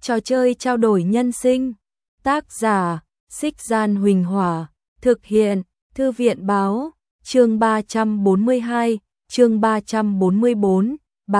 Trò chơi trao đổi nhân sinh. Tác giả: Xích Gian Huỳnh Hỏa. Thực hiện: Thư viện Báo. Chương 342, chương 344,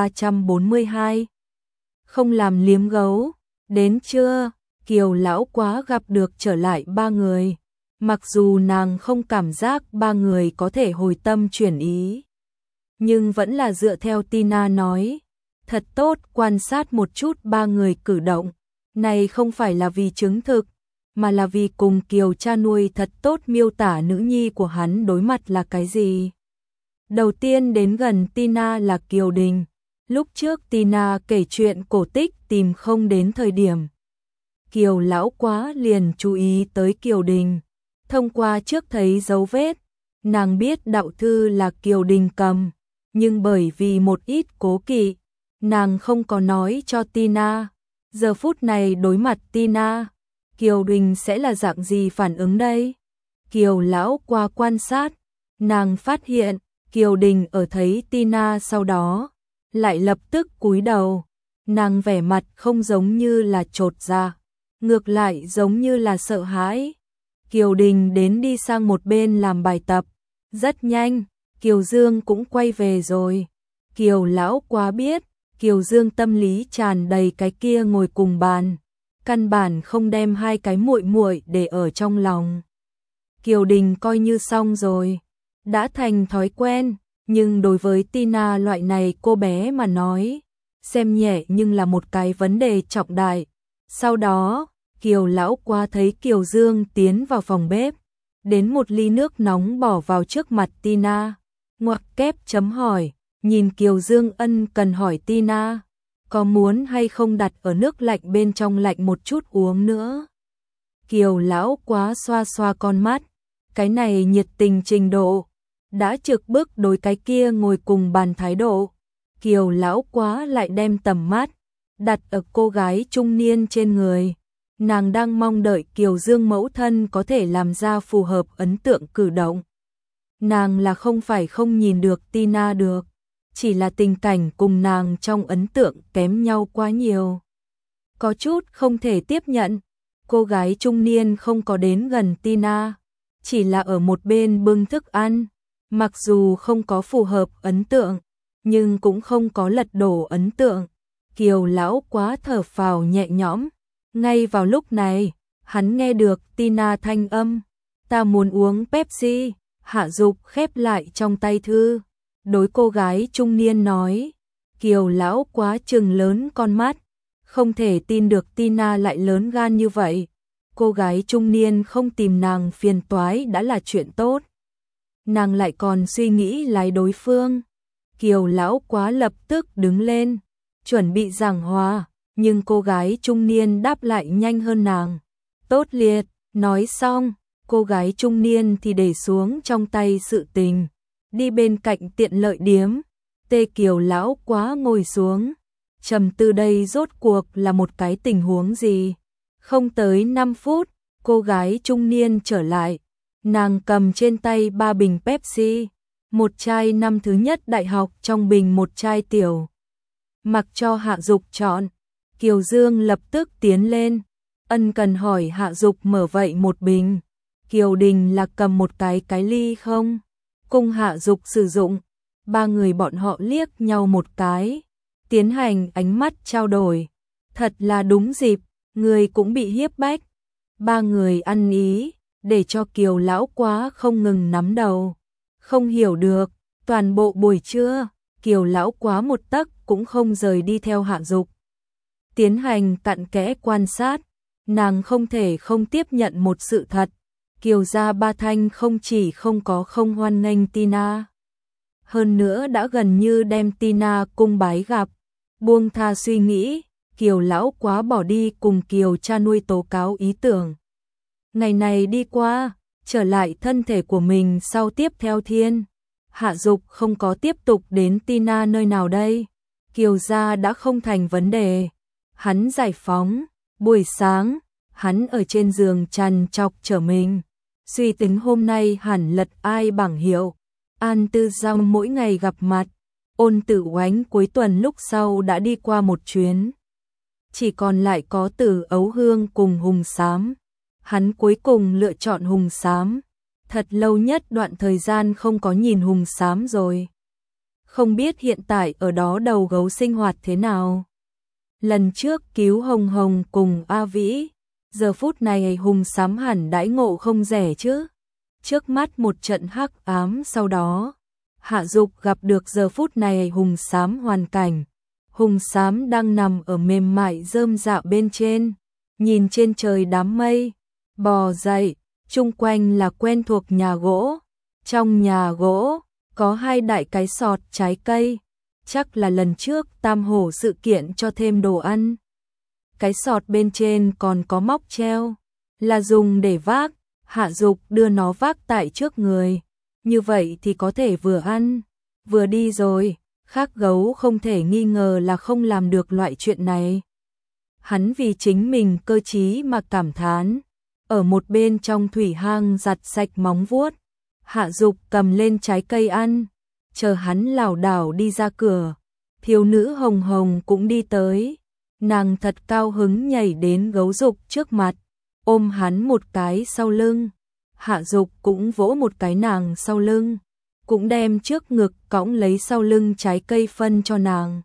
342. Không làm liếm gấu. Đến trưa, Kiều lão quá gặp được trở lại ba người. Mặc dù nàng không cảm giác ba người có thể hồi tâm chuyển ý, nhưng vẫn là dựa theo Tina nói, thật tốt quan sát một chút ba người cử động. Này không phải là vì chứng thực, mà là vì cùng Kiều cha nuôi thật tốt miêu tả nữ nhi của hắn đối mặt là cái gì. Đầu tiên đến gần Tina là Kiều Đình. Lúc trước Tina kể chuyện cổ tích tìm không đến thời điểm, Kiều lão quá liền chú ý tới Kiều Đình. Thông qua trước thấy dấu vết, nàng biết đạo thư là Kiều Đình cầm, nhưng bởi vì một ít cố kỵ, nàng không có nói cho Tina. Giờ phút này đối mặt Tina, Kiều Đình sẽ là dạng gì phản ứng đây? Kiều lão qua quan sát, nàng phát hiện Kiều Đình ở thấy Tina sau đó lại lập tức cúi đầu. Nàng vẻ mặt không giống như là chột dạ, ngược lại giống như là sợ hãi. Kiều Đình đến đi sang một bên làm bài tập. Rất nhanh, Kiều Dương cũng quay về rồi. Kiều lão quá biết, Kiều Dương tâm lý tràn đầy cái kia ngồi cùng bàn, căn bản không đem hai cái muội muội để ở trong lòng. Kiều Đình coi như xong rồi, đã thành thói quen, nhưng đối với Tina loại này cô bé mà nói, xem nhẹ nhưng là một cái vấn đề trọng đại. Sau đó, Kiều lão quá thấy Kiều Dương tiến vào phòng bếp, đến một ly nước nóng bỏ vào trước mặt Tina, ngoặc kép chấm hỏi, nhìn Kiều Dương ân cần hỏi Tina, có muốn hay không đặt ở nước lạnh bên trong lạnh một chút uống nữa. Kiều lão quá xoa xoa con mắt, cái này nhiệt tình trình độ, đã trực bức đối cái kia ngồi cùng bàn thái độ. Kiều lão quá lại đem tầm mắt đặt ở cô gái trung niên trên người. Nàng đang mong đợi Kiều Dương mẫu thân có thể làm ra phù hợp ấn tượng cử động. Nàng là không phải không nhìn được Tina được, chỉ là tình cảnh cùng nàng trong ấn tượng kém nhau quá nhiều. Có chút không thể tiếp nhận, cô gái trung niên không có đến gần Tina, chỉ là ở một bên bưng thức ăn. Mặc dù không có phù hợp ấn tượng, nhưng cũng không có lật đổ ấn tượng. Kiều lão quá thở phào nhẹ nhõm. Ngay vào lúc này, hắn nghe được Tina thanh âm, ta muốn uống Pepsi. Hạ Dục khép lại trong tay thư, đối cô gái trung niên nói. Kiều lão quá trừng lớn con mắt, không thể tin được Tina lại lớn gan như vậy. Cô gái trung niên không tìm nàng phiền toái đã là chuyện tốt, nàng lại còn suy nghĩ lái đối phương. Kiều lão quá lập tức đứng lên, chuẩn bị giảng hòa, nhưng cô gái trung niên đáp lại nhanh hơn nàng. Tốt liệt, nói xong, cô gái trung niên thì để xuống trong tay sự tình, đi bên cạnh tiện lợi điếm. Tê Kiều lão quá ngồi xuống, trầm tư đây rốt cuộc là một cái tình huống gì. Không tới 5 phút, cô gái trung niên trở lại. Nàng cầm trên tay 3 bình Pepsi, một chai năm thứ nhất đại học trong bình một chai tiểu. Mặc cho Hạ Dục chọn, Kiều Dương lập tức tiến lên, ân cần hỏi Hạ Dục mở vậy một bình. Kiều Đình là cầm một cái ly không? Cùng Hạ Dục sử dụng. Ba người bọn họ liếc nhau một cái, tiến hành ánh mắt trao đổi. Thật là đúng dịp, người cũng bị hiếp bách. Ba người ăn ý, để cho Kiều lão quá không ngừng nắm đầu. Không hiểu được, toàn bộ buổi trưa, Kiều lão quá một tấc cũng không rời đi theo Hạ Dục. Tiến hành cặn kẽ quan sát, nàng không thể không tiếp nhận một sự thật. Kiều gia ba thanh không chỉ không có không hoan nghênh Tina, hơn nữa đã gần như đem Tina cung bái gặp. Buông tha suy nghĩ, Kiều lão quá bỏ đi cùng Kiều cha nuôi tố cáo ý tưởng. Ngày này đi qua, trở lại thân thể của mình sau tiếp theo thiên. Hạ Dục không có tiếp tục đến Tina nơi nào đây. Kiều gia đã không thành vấn đề. Hắn giải phóng, buổi sáng, hắn ở trên giường trằn trọc trở mình. Suy tính hôm nay hẳn lật ai bảng hiệu. An Tư Giao mỗi ngày gặp mặt. Ôn Tử Oánh cuối tuần lúc sau đã đi qua một chuyến. chỉ còn lại có Từ Ấu Hương cùng Hùng Xám. Hắn cuối cùng lựa chọn Hùng Xám. Thật lâu nhất đoạn thời gian không có nhìn Hùng Xám rồi. Không biết hiện tại ở đó đầu gấu sinh hoạt thế nào. Lần trước cứu Hồng Hồng cùng A Vĩ, giờ phút này Hùng Xám hẳn đãi ngộ không rẻ chứ. Trước mắt một trận hắc ám, sau đó Hạ Dục gặp được giờ phút này Hùng Xám hoàn cảnh. Hùng Xám đang nằm ở mềm mại rơm rạ bên trên, nhìn trên trời đám mây, bò dậy, chung quanh là quen thuộc nhà gỗ. Trong nhà gỗ có 2 đại cái sọt trái cây, chắc là lần trước Tam Hổ sự kiện cho thêm đồ ăn. Cái sọt bên trên còn có móc treo, là dùng để vác. Hạ Dục đưa nó vác tại trước người, như vậy thì có thể vừa ăn, vừa đi rồi. Khác gấu không thể nghi ngờ là không làm được loại chuyện này. Hắn vì chính mình cơ trí mà cảm thán. Ở một bên trong thủy hang giặt sạch móng vuốt, Hạ Dục cầm lên trái cây ăn, chờ hắn lảo đảo đi ra cửa. Thiếu nữ Hồng Hồng cũng đi tới, nàng thật cao hứng nhảy đến gấu Dục trước mặt, ôm hắn một cái sau lưng. Hạ Dục cũng vỗ một cái nàng sau lưng, cũng đem trước ngực cõng lấy sau lưng trái cây phân cho nàng.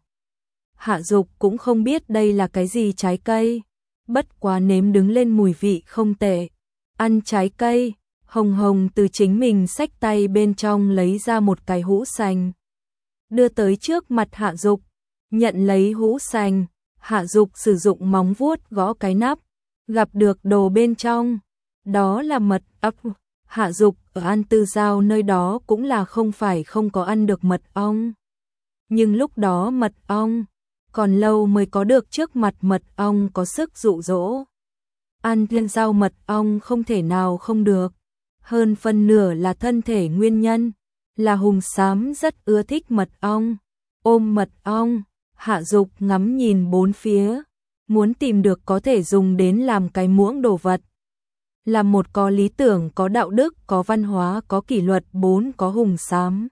Hạ Dục cũng không biết đây là cái gì trái cây, bất quá nếm đứng lên mùi vị không tệ. Ăn trái cây, Hồng Hồng từ chính mình xách tay bên trong lấy ra một cái hũ sành, đưa tới trước mặt Hạ Dục. Nhận lấy hũ sành, Hạ Dục sử dụng móng vuốt gõ cái nắp, gặp được đồ bên trong, đó là mật ong. Hạ Dục ở An Tư Giao nơi đó cũng là không phải không có ăn được mật ong. Nhưng lúc đó mật ong còn lâu mới có được, trước mặt mật ong có sức dụ dỗ. Ăn thiên rau mật ong không thể nào không được. Hơn phân nửa là thân thể nguyên nhân, là Hùng Xám rất ưa thích mật ong. Ôm mật ong, Hạ Dục ngắm nhìn bốn phía, muốn tìm được có thể dùng đến làm cái muỗng đồ vật. Là một có lý tưởng, có đạo đức, có văn hóa, có kỷ luật, 4 có Hùng Xám.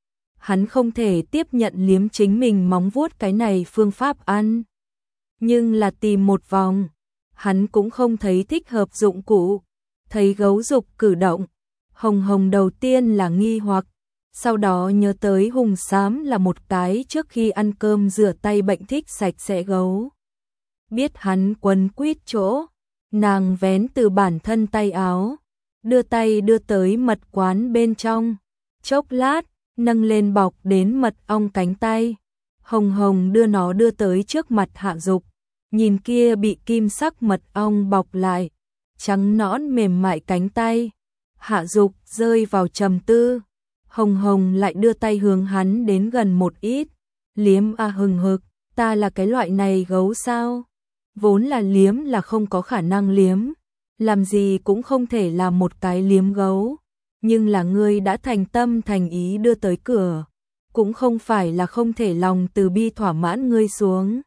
Hắn không thể tiếp nhận liếm chính mình móng vuốt cái này phương pháp ăn. Nhưng là tìm một vòng, hắn cũng không thấy thích hợp dụng cụ. Thấy gấu Dục cử động, Hồng Hồng đầu tiên là nghi hoặc, sau đó nhớ tới Hùng Xám là một cái trước khi ăn cơm rửa tay bệnh thích sạch sẽ gấu. Biết hắn quấn quýt chỗ, nàng vén từ bản thân tay áo, đưa tay đưa tới mật quán bên trong, chốc lát, nâng lên bọc đến mật ong cánh tay. Hồng Hồng đưa tới trước mặt Hạ Dục, nhìn kia bị kim sắc mật ong bọc lại, trắng nõn mềm mại cánh tay. Hạ Dục rơi vào trầm tư, Hồng Hồng lại đưa tay hướng hắn đến gần một ít, liếm hừng hực, ta là cái loại này gấu sao? Vốn là liếm là không có khả năng liếm, làm gì cũng không thể làm một cái liếm gấu, nhưng là ngươi đã thành tâm thành ý đưa tới cửa, cũng không phải là không thể lòng từ bi thỏa mãn ngươi xuống.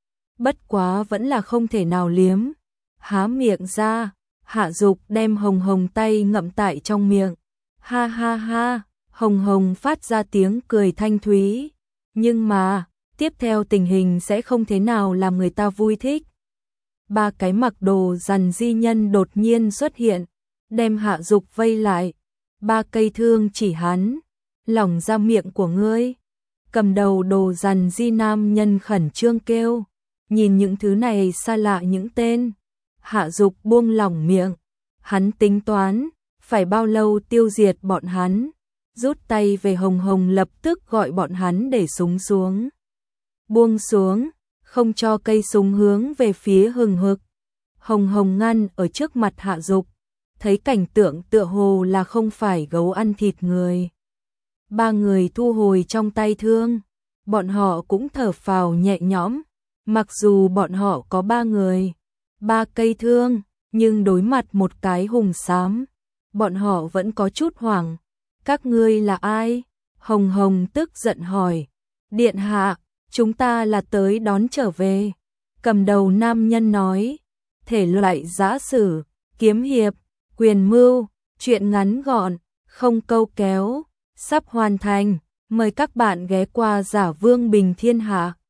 Bất quá vẫn là không thể nào liếm. Há miệng ra, Hạ Dục đem Hồng Hồng tay ngậm tại trong miệng. Ha ha ha, Hồng Hồng phát ra tiếng cười thanh thúy, nhưng mà tiếp theo tình hình sẽ không thế nào làm người ta vui thích. 3 cái mặc đồ rằn di nhân đột nhiên xuất hiện, đem Hạ Dục vây lại. 3 cây thương chỉ hắn, lỏng ra miệng của ngươi. Cầm đầu đồ rằn di nam nhân khẩn trương kêu, nhìn những thứ này xa lạ những tên. Hạ Dục buông lỏng miệng, hắn tính toán, phải bao lâu tiêu diệt bọn hắn. Rút tay về, Hồng Hồng lập tức gọi bọn hắn để súng xuống. Buông xuống, không cho cây súng hướng về phía hừng hực. Hồng Hồng ngăn ở trước mặt Hạ Dục, thấy cảnh tượng tựa hồ là không phải gấu ăn thịt người. 3 người thu hồi trong tay thương, bọn họ cũng thở phào nhẹ nhõm, mặc dù bọn họ có 3 người, 3 cây thương, nhưng đối mặt một cái Hùng Xám, bọn họ vẫn có chút hoảng. Các ngươi là ai? Hồng Hồng tức giận hỏi. Điện hạ, chúng ta là tới đón trở về. Cầm đầu nam nhân nói, thể loại giã sử, kiếm hiệp, quyền mưu, chuyện ngắn gọn, không câu kéo, sắp hoàn thành, mời các bạn ghé qua Giả Vương Bình Thiên Hạ.